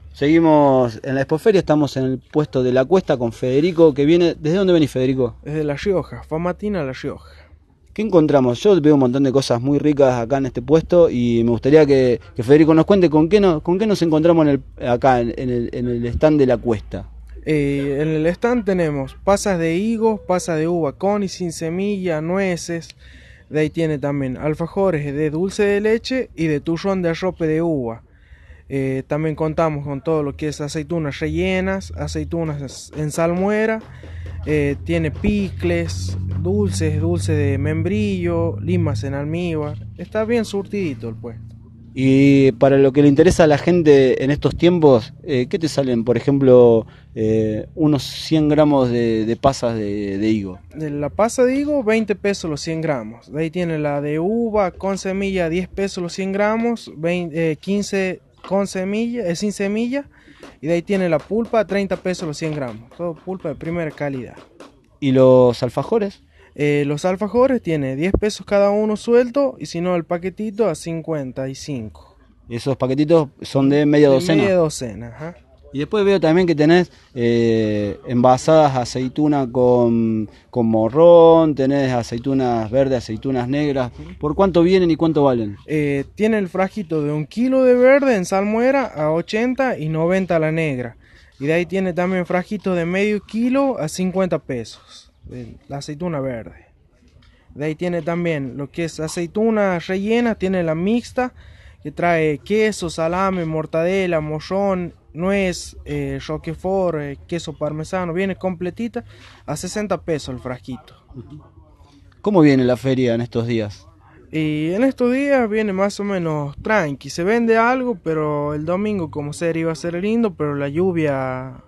Seguimos en la Expoferia, estamos en el puesto de La Cuesta con Federico, que viene... ¿Desde dónde venís, Federico? Desde La Rioja, Famatina, La Rioja. ¿Qué encontramos? Yo veo un montón de cosas muy ricas acá en este puesto y me gustaría que Federico nos cuente con qué nos encontramos acá en el stand de La Cuesta. En el stand tenemos pasas de higo, pasas de uva con y sin semilla, nueces. De ahí tiene también alfajores de dulce de leche y de turrón de arrope de uva. También contamos con todo lo que es aceitunas rellenas, aceitunas en salmuera. Tiene picles, dulce de membrillo, limas en almíbar. Está bien surtidito el puesto. Y para lo que le interesa a la gente en estos tiempos, ¿qué te salen? Por ejemplo, unos 100 gramos de pasas de higo. De la pasa de higo, 20 pesos los 100 gramos. De ahí tiene la de uva con semilla, 10 pesos los 100 gramos, 15 con semilla, sin semilla. Y de ahí tiene la pulpa, 30 pesos los 100 gramos. Todo pulpa de primera calidad. ¿Y los alfajores? Los alfajores tiene 10 pesos cada uno suelto y si no el paquetito a 55. Esos paquetitos son de media docena. Media docena, ajá. Y después veo también que tenés envasadas aceituna con morrón, tenés aceitunas verdes, aceitunas negras. ¿Por cuánto vienen y cuánto valen? Tiene el frasquito de 1 kilo de verde en salmuera a 80 y 90 la negra. Y de ahí tiene también frasquito de medio kilo a 50 pesos. La aceituna verde. De ahí tiene también lo que es aceituna rellena, tiene la mixta que trae queso, salame, mortadela, morrón, nuez, roquefort, queso parmesano, viene completita a 60 pesos el frasquito. ¿Cómo viene la feria en estos días? Y en estos días viene más o menos tranqui, se vende algo, pero el domingo como ser iba a ser lindo, pero la lluvia...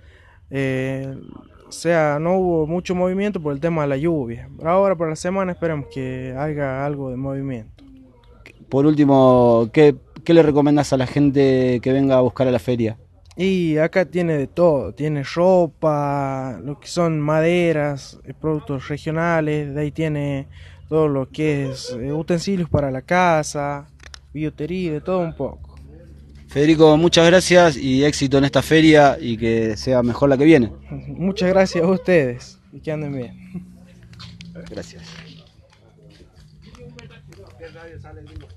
no hubo mucho movimiento por el tema de la lluvia. Ahora por la semana esperemos que haga algo de movimiento. Por último, ¿qué le recomendás a la gente que venga a buscar a la feria? Y acá tiene de todo, tiene ropa, lo que son maderas, productos regionales, de ahí tiene todo lo que es utensilios para la casa, billutería, de todo un poco. Federico, muchas gracias y éxito en esta feria y que sea mejor la que viene. Muchas gracias a ustedes y que anden bien. Gracias.